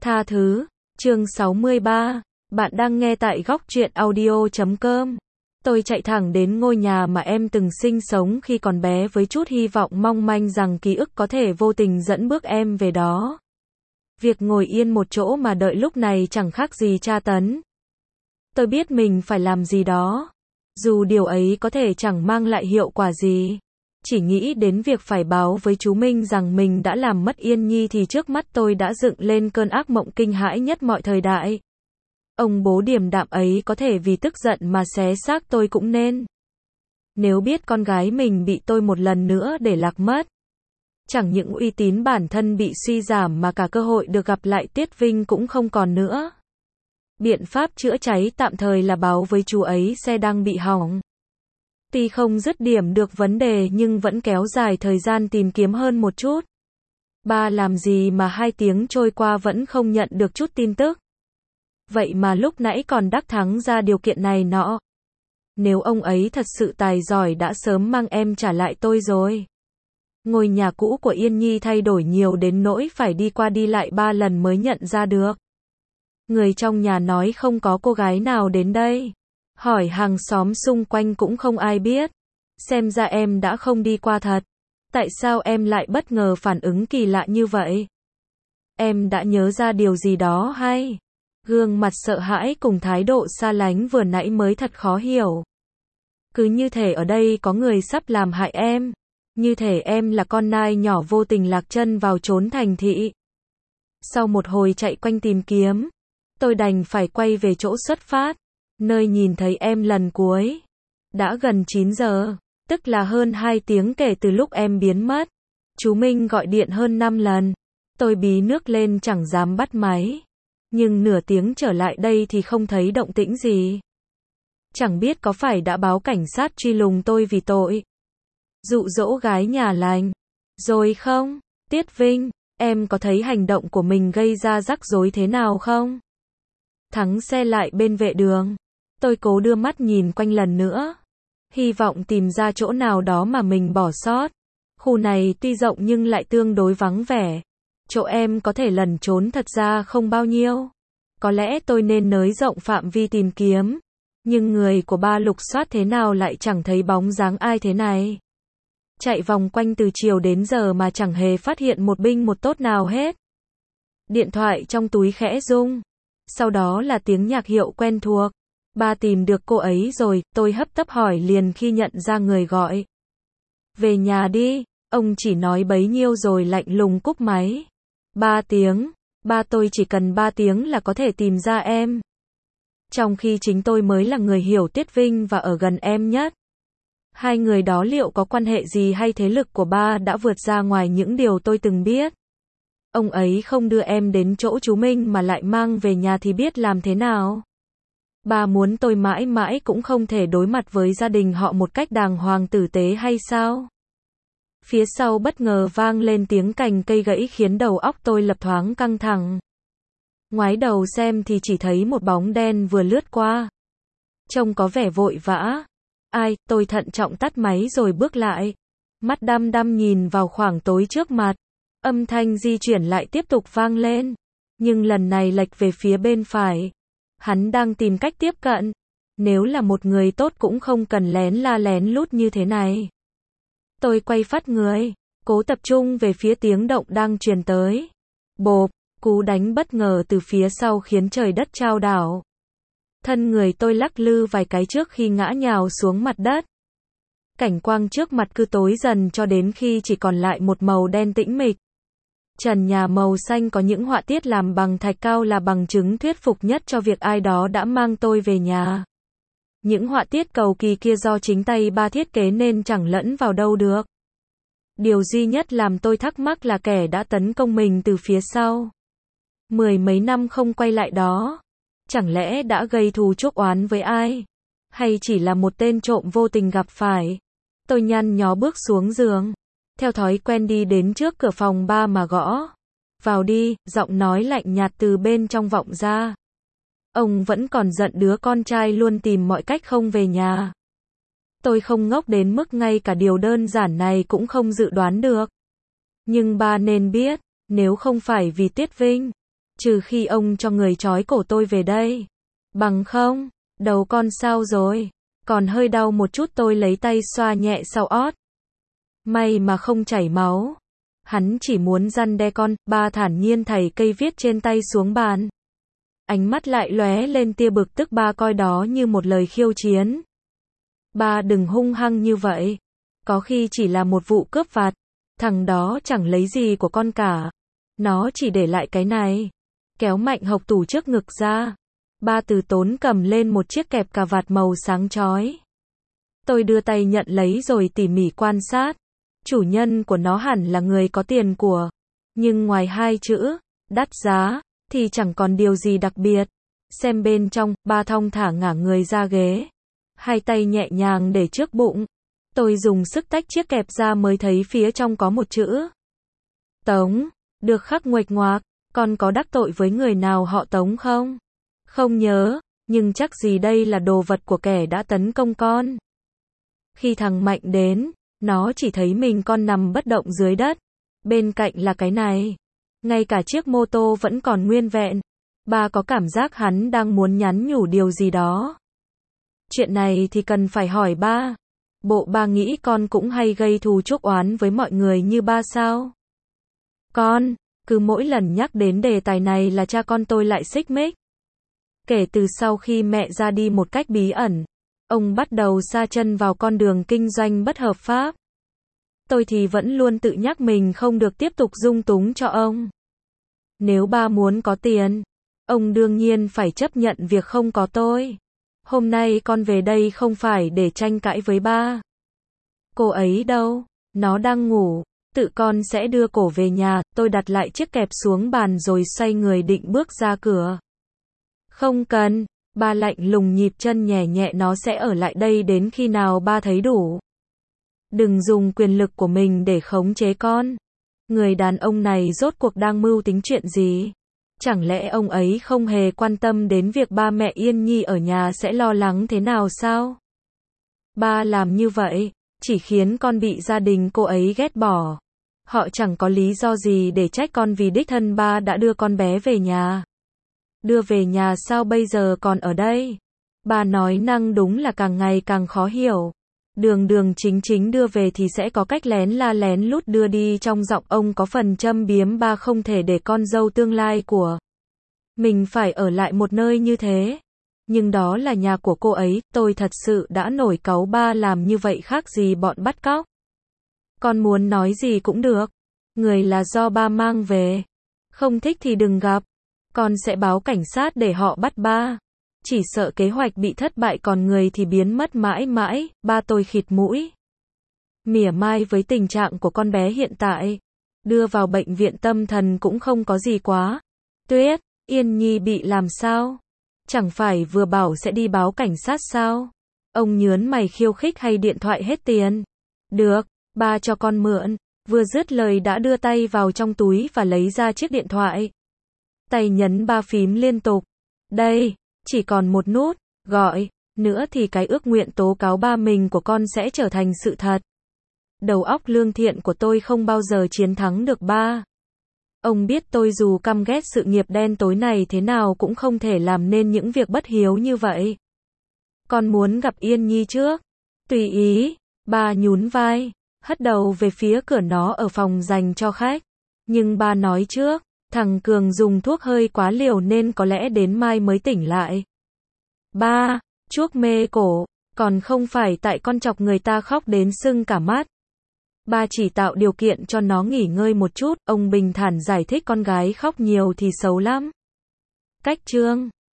Tha thứ, chương 63, bạn đang nghe tại góc truyện audio.com. Tôi chạy thẳng đến ngôi nhà mà em từng sinh sống khi còn bé với chút hy vọng mong manh rằng ký ức có thể vô tình dẫn bước em về đó. Việc ngồi yên một chỗ mà đợi lúc này chẳng khác gì tra tấn. Tôi biết mình phải làm gì đó, dù điều ấy có thể chẳng mang lại hiệu quả gì. Chỉ nghĩ đến việc phải báo với chú Minh rằng mình đã làm mất Yên Nhi thì trước mắt tôi đã dựng lên cơn ác mộng kinh hãi nhất mọi thời đại. Ông bố điềm đạm ấy có thể vì tức giận mà xé xác tôi cũng nên. Nếu biết con gái mình bị tôi một lần nữa để lạc mất, chẳng những uy tín bản thân bị suy giảm mà cả cơ hội được gặp lại Tiết Vinh cũng không còn nữa. Biện pháp chữa cháy tạm thời là báo với chú ấy xe đang bị hỏng. Tuy không dứt điểm được vấn đề nhưng vẫn kéo dài thời gian tìm kiếm hơn một chút. Ba làm gì mà 2 tiếng trôi qua vẫn không nhận được chút tin tức. Vậy mà lúc nãy còn đắc thắng ra điều kiện này nọ. Nếu ông ấy thật sự tài giỏi đã sớm mang em trả lại tôi rồi. Ngôi nhà cũ của Yên Nhi thay đổi nhiều đến nỗi phải đi qua đi lại 3 lần mới nhận ra được. Người trong nhà nói không có cô gái nào đến đây. Hỏi hàng xóm xung quanh cũng không ai biết. Xem ra em đã không đi qua thật. Tại sao em lại bất ngờ phản ứng kỳ lạ như vậy? Em đã nhớ ra điều gì đó hay? Gương mặt sợ hãi cùng thái độ xa lánh vừa nãy mới thật khó hiểu. Cứ như thể ở đây có người sắp làm hại em. Như thể em là con nai nhỏ vô tình lạc chân vào chốn thành thị. Sau một hồi chạy quanh tìm kiếm, tôi đành phải quay về chỗ xuất phát, nơi nhìn thấy em lần cuối. Đã gần 9 giờ, tức là hơn 2 tiếng kể từ lúc em biến mất. Chú Minh gọi điện hơn 5 lần. Tôi bí nước lên chẳng dám bắt máy. Nhưng nửa tiếng trở lại đây thì không thấy động tĩnh gì. Chẳng biết có phải đã báo cảnh sát truy lùng tôi vì tội dụ dỗ gái nhà lành rồi không? Tiết Vinh, em có thấy hành động của mình gây ra rắc rối thế nào không? Thắng xe lại bên vệ đường. Tôi cố đưa mắt nhìn quanh lần nữa, hy vọng tìm ra chỗ nào đó mà mình bỏ sót. Khu này tuy rộng nhưng lại tương đối vắng vẻ. Chỗ em có thể lẩn trốn thật ra không bao nhiêu. Có lẽ tôi nên nới rộng phạm vi tìm kiếm. Nhưng người của ba lục soát thế nào lại chẳng thấy bóng dáng ai thế này. Chạy vòng quanh từ chiều đến giờ mà chẳng hề phát hiện một binh một tốt nào hết. Điện thoại trong túi khẽ rung. Sau đó là tiếng nhạc hiệu quen thuộc. Ba tìm được cô ấy rồi, tôi hấp tấp hỏi liền khi nhận ra người gọi. Về nhà đi, ông chỉ nói bấy nhiêu rồi lạnh lùng cúp máy. 3 tiếng, ba tôi chỉ cần 3 tiếng là có thể tìm ra em. Trong khi chính tôi mới là người hiểu Tiết Vinh và ở gần em nhất. Hai người đó liệu có quan hệ gì hay thế lực của ba đã vượt ra ngoài những điều tôi từng biết. Ông ấy không đưa em đến chỗ chú Minh mà lại mang về nhà thì biết làm thế nào. Ba muốn tôi mãi mãi cũng không thể đối mặt với gia đình họ một cách đàng hoàng tử tế hay sao? Phía sau bất ngờ vang lên tiếng cành cây gãy khiến đầu óc tôi lập thoáng căng thẳng. Ngoái đầu xem thì chỉ thấy một bóng đen vừa lướt qua. Trông có vẻ vội vã. Ai, tôi thận trọng tắt máy rồi bước lại. Mắt đăm đăm nhìn vào khoảng tối trước mặt. Âm thanh di chuyển lại tiếp tục vang lên. Nhưng lần này lệch về phía bên phải. Hắn đang tìm cách tiếp cận. Nếu là một người tốt cũng không cần lén la lén lút như thế này. Tôi quay phát người, cố tập trung về phía tiếng động đang truyền tới. Bộp, cú đánh bất ngờ từ phía sau khiến trời đất chao đảo. Thân người tôi lắc lư vài cái trước khi ngã nhào xuống mặt đất. Cảnh quang trước mặt cứ tối dần cho đến khi chỉ còn lại một màu đen tĩnh mịch. Trần nhà màu xanh có những họa tiết làm bằng thạch cao là bằng chứng thuyết phục nhất cho việc ai đó đã mang tôi về nhà. Những họa tiết cầu kỳ kia do chính tay ba thiết kế nên chẳng lẫn vào đâu được. Điều duy nhất làm tôi thắc mắc là kẻ đã tấn công mình từ phía sau. 10 mấy năm không quay lại đó. Chẳng lẽ đã gây thù chuốc oán với ai? Hay chỉ là một tên trộm vô tình gặp phải? Tôi nhăn nhó bước xuống giường. Theo thói quen đi đến trước cửa phòng ba mà gõ. Vào đi, giọng nói lạnh nhạt từ bên trong vọng ra. Ông vẫn còn giận đứa con trai luôn tìm mọi cách không về nhà. Tôi không ngốc đến mức ngay cả điều đơn giản này cũng không dự đoán được. Nhưng ba nên biết, nếu không phải vì Tiết Vinh, Trừ khi ông cho người trói cổ tôi về đây. Bằng không, đầu con sao rồi? Còn hơi đau một chút, tôi lấy tay xoa nhẹ sau ót. May mà không chảy máu. Hắn chỉ muốn răn đe con, ba thản nhiên thảy cây viết trên tay xuống bàn. Ánh mắt lại lóe lên tia bực tức, ba coi đó như một lời khiêu chiến. Ba đừng hung hăng như vậy. Có khi chỉ là một vụ cướp vặt. Thằng đó chẳng lấy gì của con cả. Nó chỉ để lại cái này. Kéo mạnh hộc tủ trước ngực ra. Ba từ tốn cầm lên một chiếc kẹp cà vạt màu sáng chói. Tôi đưa tay nhận lấy rồi tỉ mỉ quan sát. Chủ nhân của nó hẳn là người có tiền của. Nhưng ngoài hai chữ, đắt giá, thì chẳng còn điều gì đặc biệt. Xem bên trong, ba thong thả ngả người ra ghế. Hai tay nhẹ nhàng để trước bụng. Tôi dùng sức tách chiếc kẹp ra mới thấy phía trong có một chữ. Tống, được khắc nguệch ngoạc. Con có đắc tội với người nào họ Tống không? Không nhớ, nhưng chắc gì đây là đồ vật của kẻ đã tấn công con. Khi thằng Mạnh đến, nó chỉ thấy mình con nằm bất động dưới đất. Bên cạnh là cái này. Ngay cả chiếc mô tô vẫn còn nguyên vẹn. Ba có cảm giác hắn đang muốn nhắn nhủ điều gì đó. Chuyện này thì cần phải hỏi ba. Bộ ba nghĩ con cũng hay gây thù chuốc oán với mọi người như ba sao? Con, cứ mỗi lần nhắc đến đề tài này là cha con tôi lại xích mích. Kể từ sau khi mẹ ra đi một cách bí ẩn, ông bắt đầu sa chân vào con đường kinh doanh bất hợp pháp. Tôi thì vẫn luôn tự nhắc mình không được tiếp tục dung túng cho ông. Nếu ba muốn có tiền, ông đương nhiên phải chấp nhận việc không có tôi. Hôm nay con về đây không phải để tranh cãi với ba. Cô ấy đâu? Nó đang ngủ. Tự con sẽ đưa cổ về nhà. Tôi đặt lại chiếc kẹp xuống bàn rồi xoay người định bước ra cửa. Không cần. Ba lạnh lùng nhịp chân nhẹ nhẹ, nó sẽ ở lại đây đến khi nào ba thấy đủ. Đừng dùng quyền lực của mình để khống chế con. Người đàn ông này rốt cuộc đang mưu tính chuyện gì? Chẳng lẽ ông ấy không hề quan tâm đến việc ba mẹ Yên Nhi ở nhà sẽ lo lắng thế nào sao? Ba làm như vậy, chỉ khiến con bị gia đình cô ấy ghét bỏ. Họ chẳng có lý do gì để trách con vì đích thân ba đã đưa con bé về nhà. Đưa về nhà sao bây giờ còn ở đây? Ba nói năng đúng là càng ngày càng khó hiểu. Đường đường chính chính đưa về thì sẽ có cách lén la lén lút đưa đi, trong giọng ông có phần châm biếm. Ba không thể để con dâu tương lai của mình phải ở lại một nơi như thế. Nhưng đó là nhà của cô ấy, tôi thật sự đã nổi cáu. Ba làm như vậy khác gì bọn bắt cóc. Con muốn nói gì cũng được. Người là do ba mang về. Không thích thì đừng gặp. Con sẽ báo cảnh sát để họ bắt ba. Chỉ sợ kế hoạch bị thất bại, còn người thì biến mất mãi mãi. Ba tôi khịt mũi. Mỉa mai với tình trạng của con bé hiện tại. Đưa vào bệnh viện tâm thần cũng không có gì quá. Tuyết, Yên Nhi bị làm sao? Chẳng phải vừa bảo sẽ đi báo cảnh sát sao? Ông nhớn mày khiêu khích. Hay điện thoại hết tiền? Được, ba cho con mượn. Vừa dứt lời đã đưa tay vào trong túi và lấy ra chiếc điện thoại. Tay nhấn ba phím liên tục. Đây, chỉ còn một nút, gọi, nữa thì cái ước nguyện tố cáo ba mình của con sẽ trở thành sự thật. Đầu óc lương thiện của tôi không bao giờ chiến thắng được ba. Ông biết tôi dù căm ghét sự nghiệp đen tối này thế nào cũng không thể làm nên những việc bất hiếu như vậy. Con muốn gặp Yên Nhi trước? Tùy ý. Ba nhún vai, hất đầu về phía cửa. Nó ở phòng dành cho khách. Nhưng ba nói trước, thằng Cường dùng thuốc hơi quá liều nên có lẽ đến mai mới tỉnh lại. Ba, chuốc mê cổ, còn không phải tại con chọc người ta khóc đến sưng cả mắt. Ba chỉ tạo điều kiện cho nó nghỉ ngơi một chút. Ông bình thản giải thích con gái khóc nhiều thì xấu lắm. Cách chương